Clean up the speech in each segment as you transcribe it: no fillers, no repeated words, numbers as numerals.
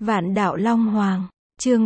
Vạn đạo Long Hoàng, chương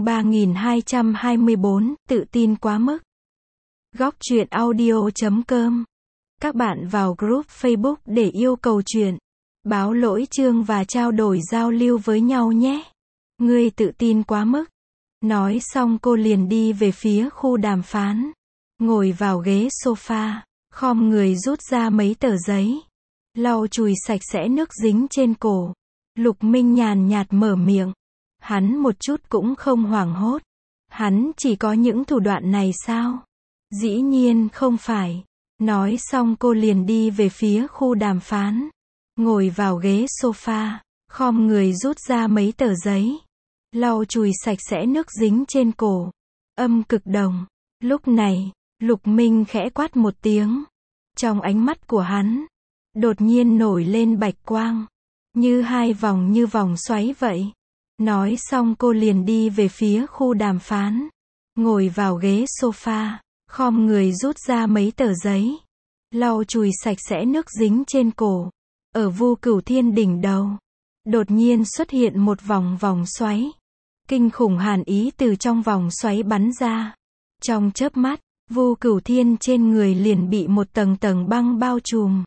3224, tự tin quá mức. Góc truyện audio.com. Các bạn vào group Facebook để yêu cầu truyện, báo lỗi chương và trao đổi giao lưu với nhau nhé. Ngươi tự tin quá mức. Nói xong cô liền đi về phía khu đàm phán. Ngồi vào ghế sofa, khom người rút ra mấy tờ giấy. Lau chùi sạch sẽ nước dính trên cổ. Lục Minh nhàn nhạt mở miệng. Hắn một chút cũng không hoảng hốt. Hắn chỉ có những thủ đoạn này sao? Dĩ nhiên không phải. Nói xong cô liền đi về phía khu đàm phán. Ngồi vào ghế sofa, khom người rút ra mấy tờ giấy. Lau chùi sạch sẽ nước dính trên cổ. Âm cực đồng. Lúc này, Lục Minh khẽ quát một tiếng. Trong ánh mắt của hắn, đột nhiên nổi lên bạch quang. Như như vòng xoáy vậy. Nói xong cô liền đi về phía khu đàm phán. Ngồi vào ghế sofa, khom người rút ra mấy tờ giấy. Lau chùi sạch sẽ nước dính trên cổ. Ở Vu Cửu Thiên đỉnh đầu, đột nhiên xuất hiện một vòng xoáy. Kinh khủng hàn ý từ trong vòng xoáy bắn ra. Trong chớp mắt, Vu Cửu Thiên trên người liền bị một tầng băng bao trùm.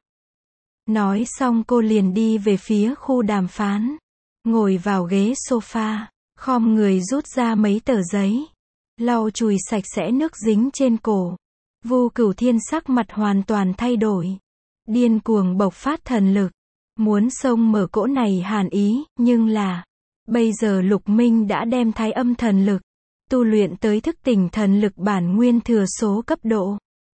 Nói xong cô liền đi về phía khu đàm phán. Ngồi vào ghế sofa, khom người rút ra mấy tờ giấy. Lau chùi sạch sẽ nước dính trên cổ. Vu Cửu Thiên sắc mặt hoàn toàn thay đổi. Điên cuồng bộc phát thần lực. Muốn xông mở cỗ này hàn ý, nhưng là bây giờ Lục Minh đã đem Thái Âm thần lực tu luyện tới thức tỉnh thần lực bản nguyên thừa số cấp độ.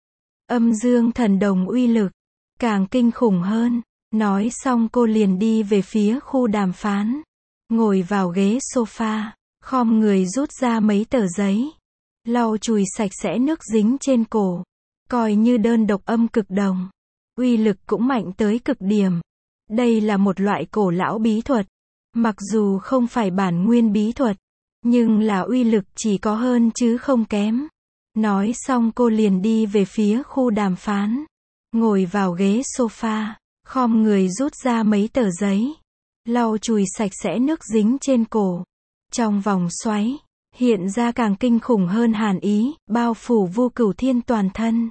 Âm dương thần đồng uy lực càng kinh khủng hơn. Nói xong cô liền đi về phía khu đàm phán. Ngồi vào ghế sofa, khom người rút ra mấy tờ giấy. Lau chùi sạch sẽ nước dính trên cổ. Coi như đơn độc âm cực đồng. Uy lực cũng mạnh tới cực điểm. Đây là một loại cổ lão bí thuật. Mặc dù không phải bản nguyên bí thuật, nhưng là uy lực chỉ có hơn chứ không kém. Nói xong cô liền đi về phía khu đàm phán. Ngồi vào ghế sofa, khom người rút ra mấy tờ giấy. Lau chùi sạch sẽ nước dính trên cổ. Trong vòng xoáy, hiện ra càng kinh khủng hơn hàn ý, bao phủ Vu Cửu Thiên toàn thân.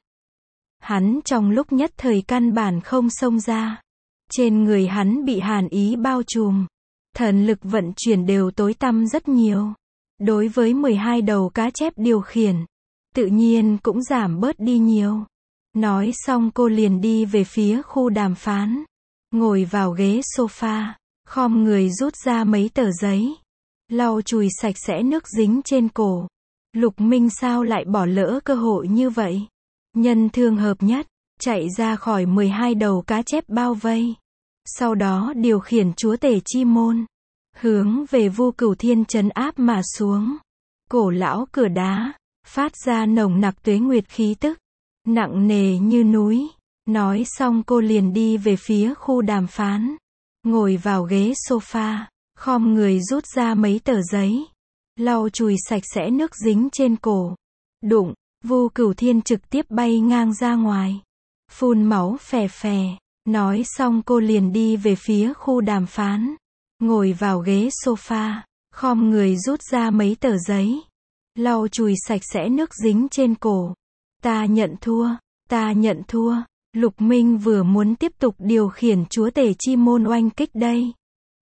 Hắn trong lúc nhất thời căn bản không xông ra. Trên người hắn bị hàn ý bao trùm. Thần lực vận chuyển đều tối tăm rất nhiều. Đối với 12 đầu cá chép điều khiển, tự nhiên cũng giảm bớt đi nhiều. Nói xong cô liền đi về phía khu đàm phán. Ngồi vào ghế sofa, khom người rút ra mấy tờ giấy. Lau chùi sạch sẽ nước dính trên cổ. Lục Minh sao lại bỏ lỡ cơ hội như vậy? Nhân thương hợp nhất, chạy ra khỏi 12 đầu cá chép bao vây. Sau đó điều khiển chúa tể chi môn, hướng về Vu Cửu Thiên trấn áp mà xuống. Cổ lão cửa đá, phát ra nồng nặc tuế nguyệt khí tức, nặng nề như núi. Nói xong cô liền đi về phía khu đàm phán. Ngồi vào ghế sofa, khom người rút ra mấy tờ giấy. Lau chùi sạch sẽ nước dính trên cổ. Đụng, Vu Cửu Thiên trực tiếp bay ngang ra ngoài. Phun máu phè phè. Nói xong cô liền đi về phía khu đàm phán. Ngồi vào ghế sofa, khom người rút ra mấy tờ giấy. Lau chùi sạch sẽ nước dính trên cổ. Ta nhận thua, ta nhận thua. Lục Minh vừa muốn tiếp tục điều khiển chúa tể chi môn oanh kích đây.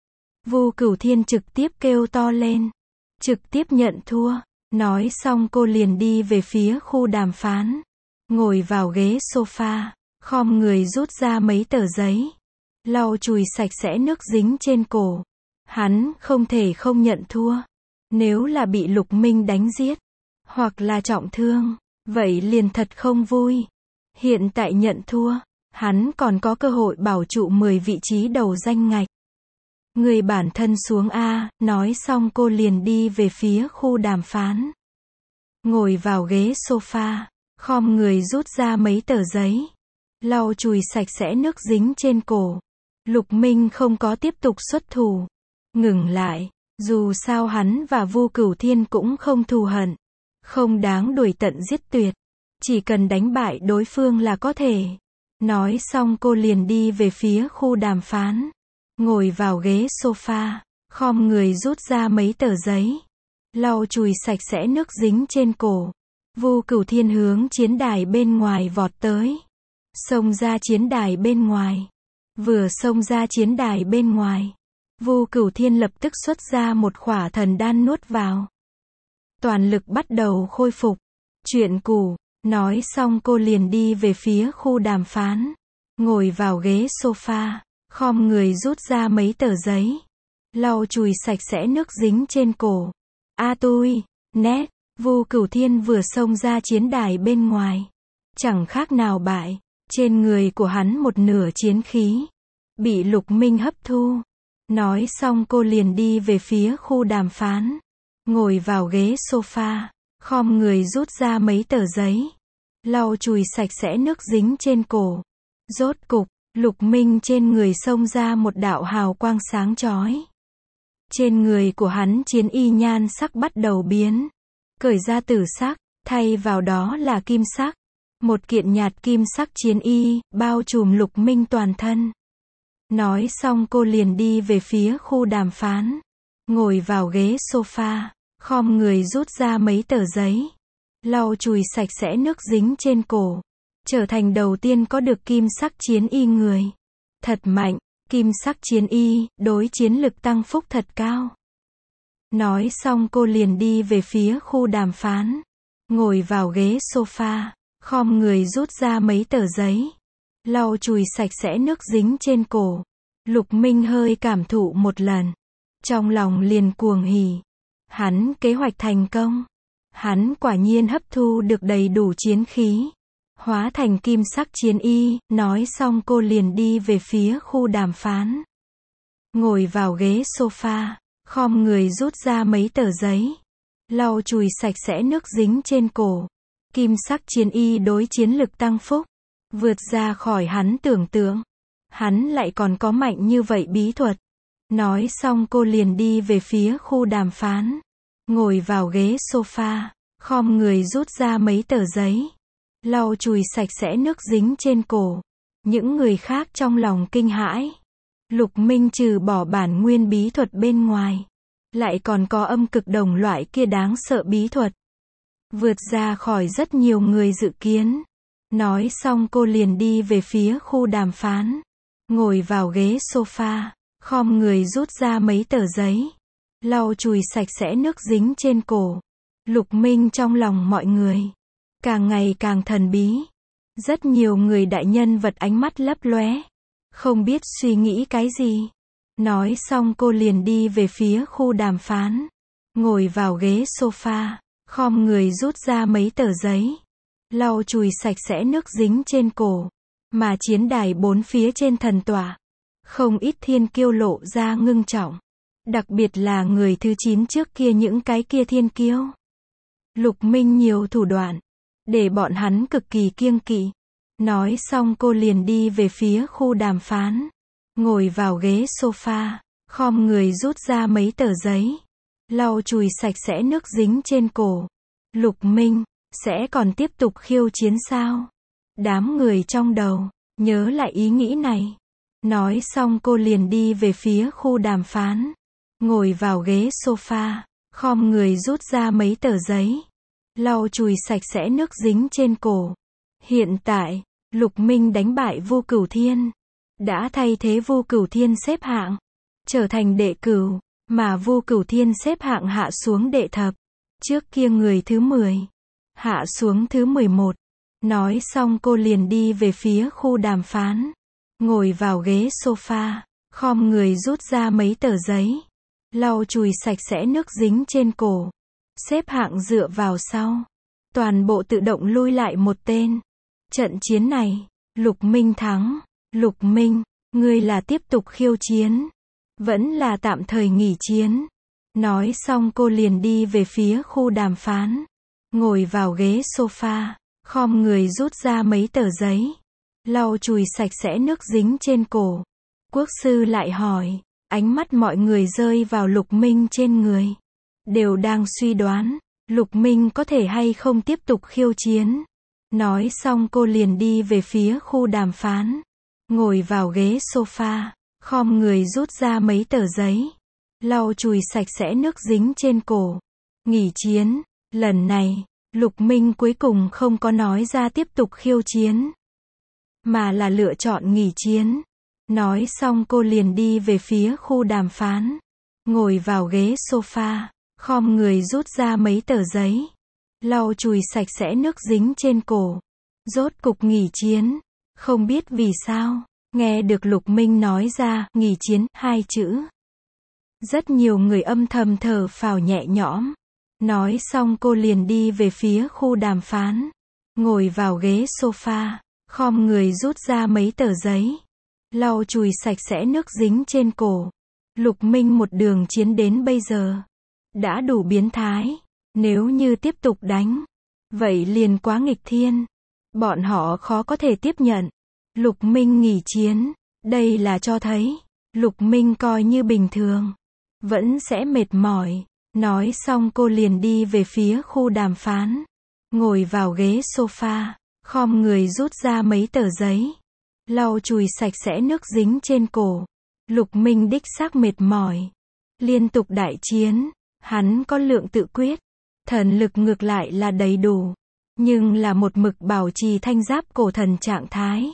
Vu Cửu Thiên trực tiếp kêu to lên. Trực tiếp nhận thua. Nói xong cô liền đi về phía khu đàm phán. Ngồi vào ghế sofa, khom người rút ra mấy tờ giấy. Lau chùi sạch sẽ nước dính trên cổ. Hắn không thể không nhận thua. Nếu là bị Lục Minh đánh giết, hoặc là trọng thương, vậy liền thật không vui. Hiện tại nhận thua, hắn còn có cơ hội bảo trụ 10 vị trí đầu danh ngạch. Người bản thân xuống A. Nói xong cô liền đi về phía khu đàm phán. Ngồi vào ghế sofa, khom người rút ra mấy tờ giấy. Lau chùi sạch sẽ nước dính trên cổ. Lục Minh không có tiếp tục xuất thủ. Ngừng lại. Dù sao hắn và Vu Cửu Thiên cũng không thù hận. Không đáng đuổi tận giết tuyệt. Chỉ cần đánh bại đối phương là có thể. Nói xong cô liền đi về phía khu đàm phán. Ngồi vào ghế sofa, khom người rút ra mấy tờ giấy, lau chùi sạch sẽ nước dính trên cổ. Vu Cửu Thiên hướng chiến đài bên ngoài vọt tới. Xông ra chiến đài bên ngoài. Vừa xông ra chiến đài bên ngoài, Vu Cửu Thiên lập tức xuất ra một khỏa thần đan nuốt vào. Toàn lực bắt đầu khôi phục. Chuyện cũ, nói xong cô liền đi về phía khu đàm phán. Ngồi vào ghế sofa, khom người rút ra mấy tờ giấy, lau chùi sạch sẽ nước dính trên cổ. A tui, nét, Vu Cửu Thiên vừa xông ra chiến đài bên ngoài. Chẳng khác nào bại, trên người của hắn một nửa chiến khí, bị Lục Minh hấp thu. Nói xong cô liền đi về phía khu đàm phán. Ngồi vào ghế sofa, khom người rút ra mấy tờ giấy, lau chùi sạch sẽ nước dính trên cổ. Rốt cục, Lục Minh trên người xông ra một đạo hào quang sáng chói. Trên người của hắn chiến y nhan sắc bắt đầu biến. Cởi ra tử sắc, thay vào đó là kim sắc. Một kiện nhạt kim sắc chiến y, bao trùm Lục Minh toàn thân. Nói xong cô liền đi về phía khu đàm phán. Ngồi vào ghế sofa, khom người rút ra mấy tờ giấy, lau chùi sạch sẽ nước dính trên cổ. Trở thành đầu tiên có được kim sắc chiến y người. Thật mạnh, kim sắc chiến y, đối chiến lực tăng phúc thật cao. Nói xong cô liền đi về phía khu đàm phán. Ngồi vào ghế sofa, khom người rút ra mấy tờ giấy, lau chùi sạch sẽ nước dính trên cổ. Lục Minh hơi cảm thụ một lần, trong lòng liền cuồng hỉ. Hắn kế hoạch thành công. Hắn quả nhiên hấp thu được đầy đủ chiến khí, hóa thành kim sắc chiến y. Nói xong cô liền đi về phía khu đàm phán. Ngồi vào ghế sofa, khom người rút ra mấy tờ giấy, lau chùi sạch sẽ nước dính trên cổ. Kim sắc chiến y đối chiến lực tăng phúc, vượt ra khỏi hắn tưởng tượng. Hắn lại còn có mạnh như vậy bí thuật. Nói xong cô liền đi về phía khu đàm phán. Ngồi vào ghế sofa, khom người rút ra mấy tờ giấy, lau chùi sạch sẽ nước dính trên cổ. Những người khác trong lòng kinh hãi. Lục Minh trừ bỏ bản nguyên bí thuật bên ngoài, lại còn có âm cực đồng loại kia đáng sợ bí thuật. Vượt ra khỏi rất nhiều người dự kiến. Nói xong cô liền đi về phía khu đàm phán. Ngồi vào ghế sofa, khom người rút ra mấy tờ giấy, lau chùi sạch sẽ nước dính trên cổ. Lục Minh trong lòng mọi người càng ngày càng thần bí. Rất nhiều người đại nhân vật ánh mắt lấp lóe, không biết suy nghĩ cái gì. Nói xong cô liền đi về phía khu đàm phán. Ngồi vào ghế sofa, khom người rút ra mấy tờ giấy, lau chùi sạch sẽ nước dính trên cổ. Mà chiến đài bốn phía trên thần tọa, không ít thiên kiêu lộ ra ngưng trọng. Đặc biệt là người thứ 9 trước kia những cái kia thiên kiêu. Lục Minh nhiều thủ đoạn, để bọn hắn cực kỳ kiêng kỵ. Nói xong cô liền đi về phía khu đàm phán. Ngồi vào ghế sofa, khom người rút ra mấy tờ giấy, lau chùi sạch sẽ nước dính trên cổ. Lục Minh, sẽ còn tiếp tục khiêu chiến sao? Đám người trong đầu, nhớ lại ý nghĩ này. Nói xong cô liền đi về phía khu đàm phán. Ngồi vào ghế sofa, khom người rút ra mấy tờ giấy, lau chùi sạch sẽ nước dính trên cổ. Hiện tại, Lục Minh đánh bại Vu Cửu Thiên, đã thay thế Vu Cửu Thiên xếp hạng, trở thành đệ cửu, mà Vu Cửu Thiên xếp hạng hạ xuống đệ thập. Trước kia người thứ 10, hạ xuống thứ 11. Nói xong cô liền đi về phía khu đàm phán. Ngồi vào ghế sofa, khom người rút ra mấy tờ giấy, lau chùi sạch sẽ nước dính trên cổ. Xếp hạng dựa vào sau, toàn bộ tự động lui lại một tên. Trận chiến này, Lục Minh thắng. Lục Minh, ngươi là tiếp tục khiêu chiến, vẫn là tạm thời nghỉ chiến? Nói xong cô liền đi về phía khu đàm phán. Ngồi vào ghế sofa, khom người rút ra mấy tờ giấy, lau chùi sạch sẽ nước dính trên cổ. Quốc sư lại hỏi, ánh mắt mọi người rơi vào Lục Minh trên người, đều đang suy đoán, Lục Minh có thể hay không tiếp tục khiêu chiến. Nói xong cô liền đi về phía khu đàm phán. Ngồi vào ghế sofa, khom người rút ra mấy tờ giấy, lau chùi sạch sẽ nước dính trên cổ. Nghỉ chiến. Lần này, Lục Minh cuối cùng không có nói ra tiếp tục khiêu chiến, mà là lựa chọn nghỉ chiến. Nói xong cô liền đi về phía khu đàm phán, ngồi vào ghế sofa, khom người rút ra mấy tờ giấy, lau chùi sạch sẽ nước dính trên cổ. Rốt cục nghỉ chiến. Không biết vì sao, nghe được Lục Minh nói ra nghỉ chiến hai chữ, rất nhiều người âm thầm thở phào nhẹ nhõm. Nói xong cô liền đi về phía khu đàm phán, ngồi vào ghế sofa, khom người rút ra mấy tờ giấy, lau chùi sạch sẽ nước dính trên cổ. Lục Minh một đường chiến đến bây giờ, đã đủ biến thái. Nếu như tiếp tục đánh, vậy liền quá nghịch thiên. Bọn họ khó có thể tiếp nhận. Lục Minh nghỉ chiến, đây là cho thấy, Lục Minh coi như bình thường, vẫn sẽ mệt mỏi. Nói xong cô liền đi về phía khu đàm phán, ngồi vào ghế sofa, khom người rút ra mấy tờ giấy, lau chùi sạch sẽ nước dính trên cổ. Lục Minh đích xác mệt mỏi, liên tục đại chiến, hắn có lượng tự quyết, thần lực ngược lại là đầy đủ, nhưng là một mực bảo trì thanh giáp cổ thần trạng thái.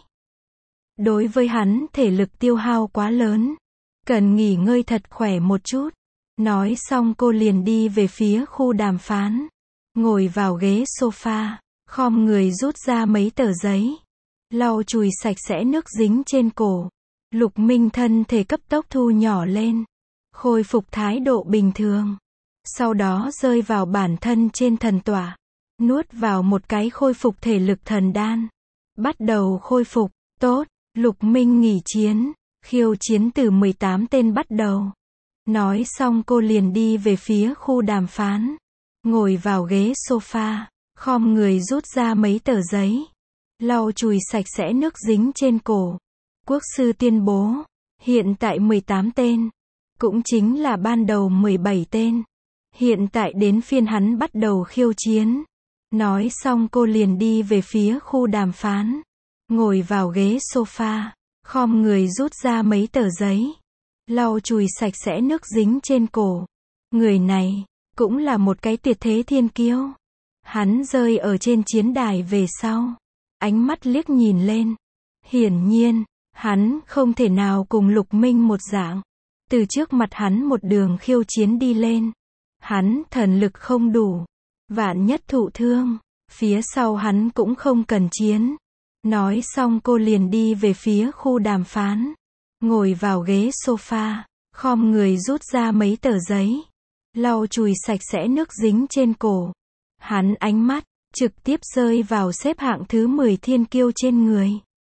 Đối với hắn thể lực tiêu hao quá lớn, cần nghỉ ngơi thật khỏe một chút. Nói xong cô liền đi về phía khu đàm phán, ngồi vào ghế sofa, khom người rút ra mấy tờ giấy, lau chùi sạch sẽ nước dính trên cổ. Lục Minh thân thể cấp tốc thu nhỏ lên, khôi phục thái độ bình thường, sau đó rơi vào bản thân trên thần tọa, nuốt vào một cái khôi phục thể lực thần đan, bắt đầu khôi phục. Tốt. Lục Minh nghỉ chiến, khiêu chiến từ 18 tên bắt đầu. Nói xong cô liền đi về phía khu đàm phán, ngồi vào ghế sofa, khom người rút ra mấy tờ giấy, lau chùi sạch sẽ nước dính trên cổ. Quốc sư tuyên bố, hiện tại 18 tên, cũng chính là ban đầu 17 tên. Hiện tại đến phiên hắn bắt đầu khiêu chiến. Nói xong cô liền đi về phía khu đàm phán, ngồi vào ghế sofa, khom người rút ra mấy tờ giấy, lau chùi sạch sẽ nước dính trên cổ. Người này, cũng là một cái tuyệt thế thiên kiêu. Hắn rơi ở trên chiến đài về sau, ánh mắt liếc nhìn lên. Hiển nhiên, hắn không thể nào cùng Lục Minh một dạng. Từ trước mặt hắn một đường khiêu chiến đi lên. Hắn thần lực không đủ, vạn nhất thụ thương, phía sau hắn cũng không cần chiến. Nói xong cô liền đi về phía khu đàm phán, ngồi vào ghế sofa, khom người rút ra mấy tờ giấy, lau chùi sạch sẽ nước dính trên cổ. Hắn ánh mắt trực tiếp rơi vào xếp hạng thứ 10 thiên kiêu trên người.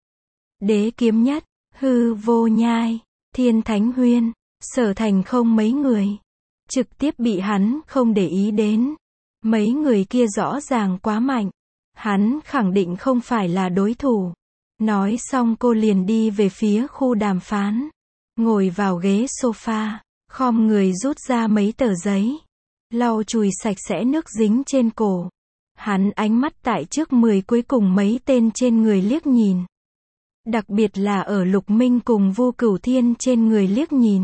Đế kiếm nhất, Hư Vô Nhai, Thiên Thánh Huyên, Sở Thành không mấy người, trực tiếp bị hắn không để ý đến. Mấy người kia rõ ràng quá mạnh, hắn khẳng định không phải là đối thủ. Nói xong cô liền đi về phía khu đàm phán, ngồi vào ghế sofa, khom người rút ra mấy tờ giấy, lau chùi sạch sẽ nước dính trên cổ. Hắn ánh mắt tại trước 10 cuối cùng mấy tên trên người liếc nhìn. Đặc biệt là ở Lục Minh cùng Vu Cửu Thiên trên người liếc nhìn.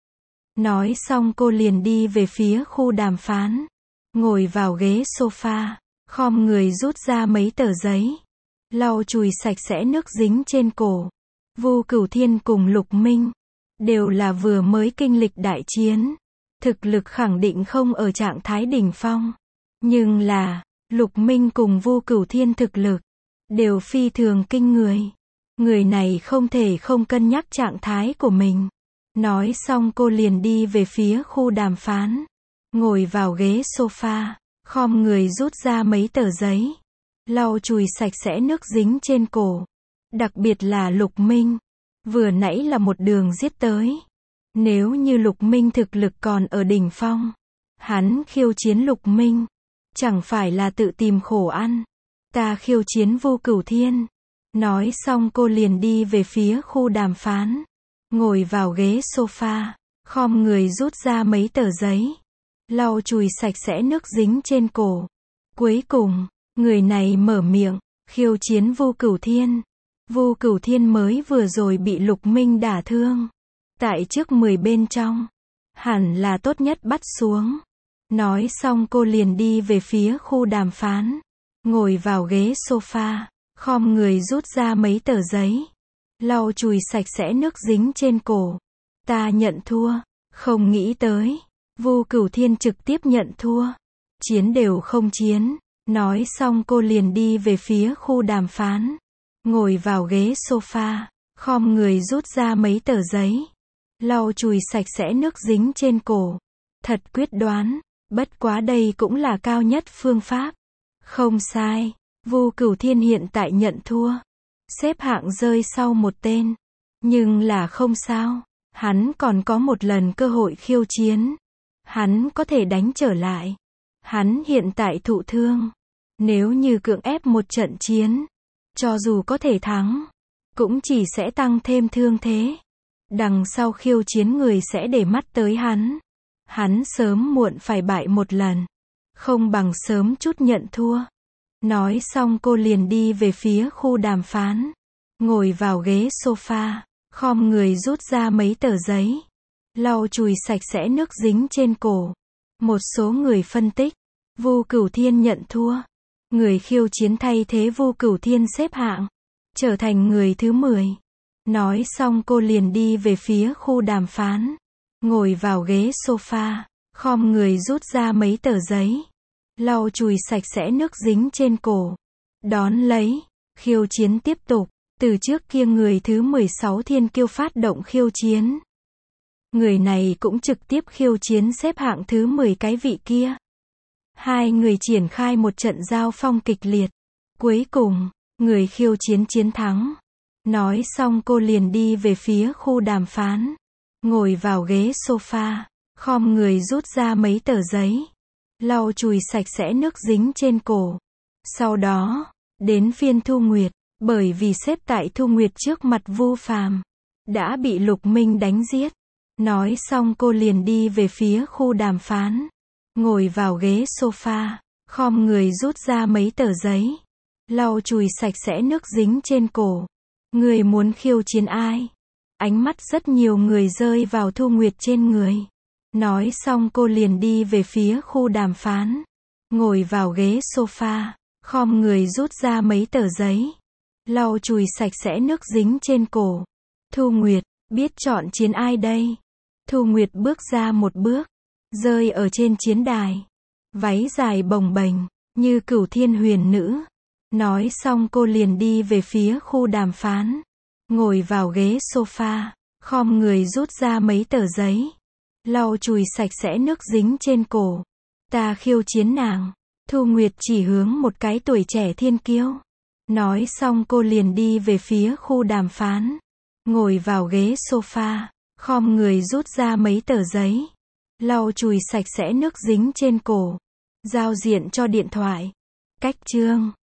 Nói xong cô liền đi về phía khu đàm phán, ngồi vào ghế sofa, khom người rút ra mấy tờ giấy, lau chùi sạch sẽ nước dính trên cổ. Vu Cửu Thiên cùng Lục Minh đều là vừa mới kinh lịch đại chiến, thực lực khẳng định không ở trạng thái đỉnh phong, nhưng là Lục Minh cùng Vu Cửu Thiên thực lực đều phi thường kinh người. Người này không thể không cân nhắc trạng thái của mình. Nói xong cô liền đi về phía khu đàm phán, ngồi vào ghế sofa, khom người rút ra mấy tờ giấy, lau chùi sạch sẽ nước dính trên cổ. Đặc biệt là Lục Minh, vừa nãy là một đường giết tới. Nếu như Lục Minh thực lực còn ở đỉnh phong, hắn khiêu chiến Lục Minh, chẳng phải là tự tìm khổ ăn. Ta khiêu chiến Vu Cửu Thiên. Nói xong cô liền đi về phía khu đàm phán, ngồi vào ghế sofa, khom người rút ra mấy tờ giấy, lau chùi sạch sẽ nước dính trên cổ. Cuối cùng, người này mở miệng, khiêu chiến Vu Cửu Thiên. Vu Cửu Thiên mới vừa rồi bị Lục Minh đả thương. Tại trước 10 bên trong, Hẳn là tốt nhất bắt xuống. Nói xong cô liền đi về phía khu đàm phán. Ngồi vào ghế sofa, khom người rút ra mấy tờ giấy. Lau chùi sạch sẽ nước dính trên cổ. Ta nhận thua. Không nghĩ tới. Vu Cửu Thiên trực tiếp nhận thua. Chiến đều không chiến. Nói xong cô liền đi về phía khu đàm phán. Ngồi vào ghế sofa, khom người rút ra mấy tờ giấy. Lau chùi sạch sẽ nước dính trên cổ. Thật quyết đoán. Bất quá đây cũng là cao nhất phương pháp. Không sai. Vu Cửu Thiên hiện tại nhận thua. Xếp hạng rơi sau một tên. Nhưng là không sao. Hắn còn có một lần cơ hội khiêu chiến. Hắn có thể đánh trở lại. Hắn hiện tại thụ thương. Nếu như cưỡng ép một trận chiến, cho dù có thể thắng, cũng chỉ sẽ tăng thêm thương thế. Đằng sau khiêu chiến người sẽ để mắt tới hắn. Hắn sớm muộn phải bại một lần. Không bằng sớm chút nhận thua. Nói xong cô liền đi về phía khu đàm phán. Ngồi vào ghế sofa, khom người rút ra mấy tờ giấy. Lau chùi sạch sẽ nước dính trên cổ. Một số người phân tích, Vu Cửu Thiên nhận thua. Người khiêu chiến thay thế Vu Cửu Thiên xếp hạng, trở thành người thứ 10. Nói xong cô liền đi về phía khu đàm phán. Ngồi vào ghế sofa, khom người rút ra mấy tờ giấy. Lau chùi sạch sẽ nước dính trên cổ. Đón lấy, khiêu chiến tiếp tục. Từ trước kia người thứ 16 thiên kiêu phát động khiêu chiến. Người này cũng trực tiếp khiêu chiến xếp hạng thứ 10 cái vị kia. Hai người triển khai một trận giao phong kịch liệt. Cuối cùng, người khiêu chiến chiến thắng. Nói xong cô liền đi về phía khu đàm phán. Ngồi vào ghế sofa, khom người rút ra mấy tờ giấy. Lau chùi sạch sẽ nước dính trên cổ. Sau đó, đến phiên Thu Nguyệt. Bởi vì xếp tại Thu Nguyệt trước mặt Vu Phàm, đã bị Lục Minh đánh giết. Nói xong cô liền đi về phía khu đàm phán. Ngồi vào ghế sofa, khom người rút ra mấy tờ giấy. Lau chùi sạch sẽ nước dính trên cổ. Người muốn khiêu chiến ai? Ánh mắt rất nhiều người rơi vào Thu Nguyệt trên người. Nói xong cô liền đi về phía khu đàm phán. Ngồi vào ghế sofa, khom người rút ra mấy tờ giấy. Lau chùi sạch sẽ nước dính trên cổ. Thu Nguyệt, biết chọn chiến ai đây? Thu Nguyệt bước ra một bước, rơi ở trên chiến đài. Váy dài bồng bềnh, như Cửu Thiên huyền nữ. Nói xong cô liền đi về phía khu đàm phán. Ngồi vào ghế sofa, khom người rút ra mấy tờ giấy. Lau chùi sạch sẽ nước dính trên cổ. Ta khiêu chiến nàng. Thu Nguyệt chỉ hướng một cái tuổi trẻ thiên kiêu. Nói xong cô liền đi về phía khu đàm phán. Ngồi vào ghế sofa, khom người rút ra mấy tờ giấy. Lau chùi sạch sẽ nước dính trên cổ. Giao diện cho điện thoại. Cách chương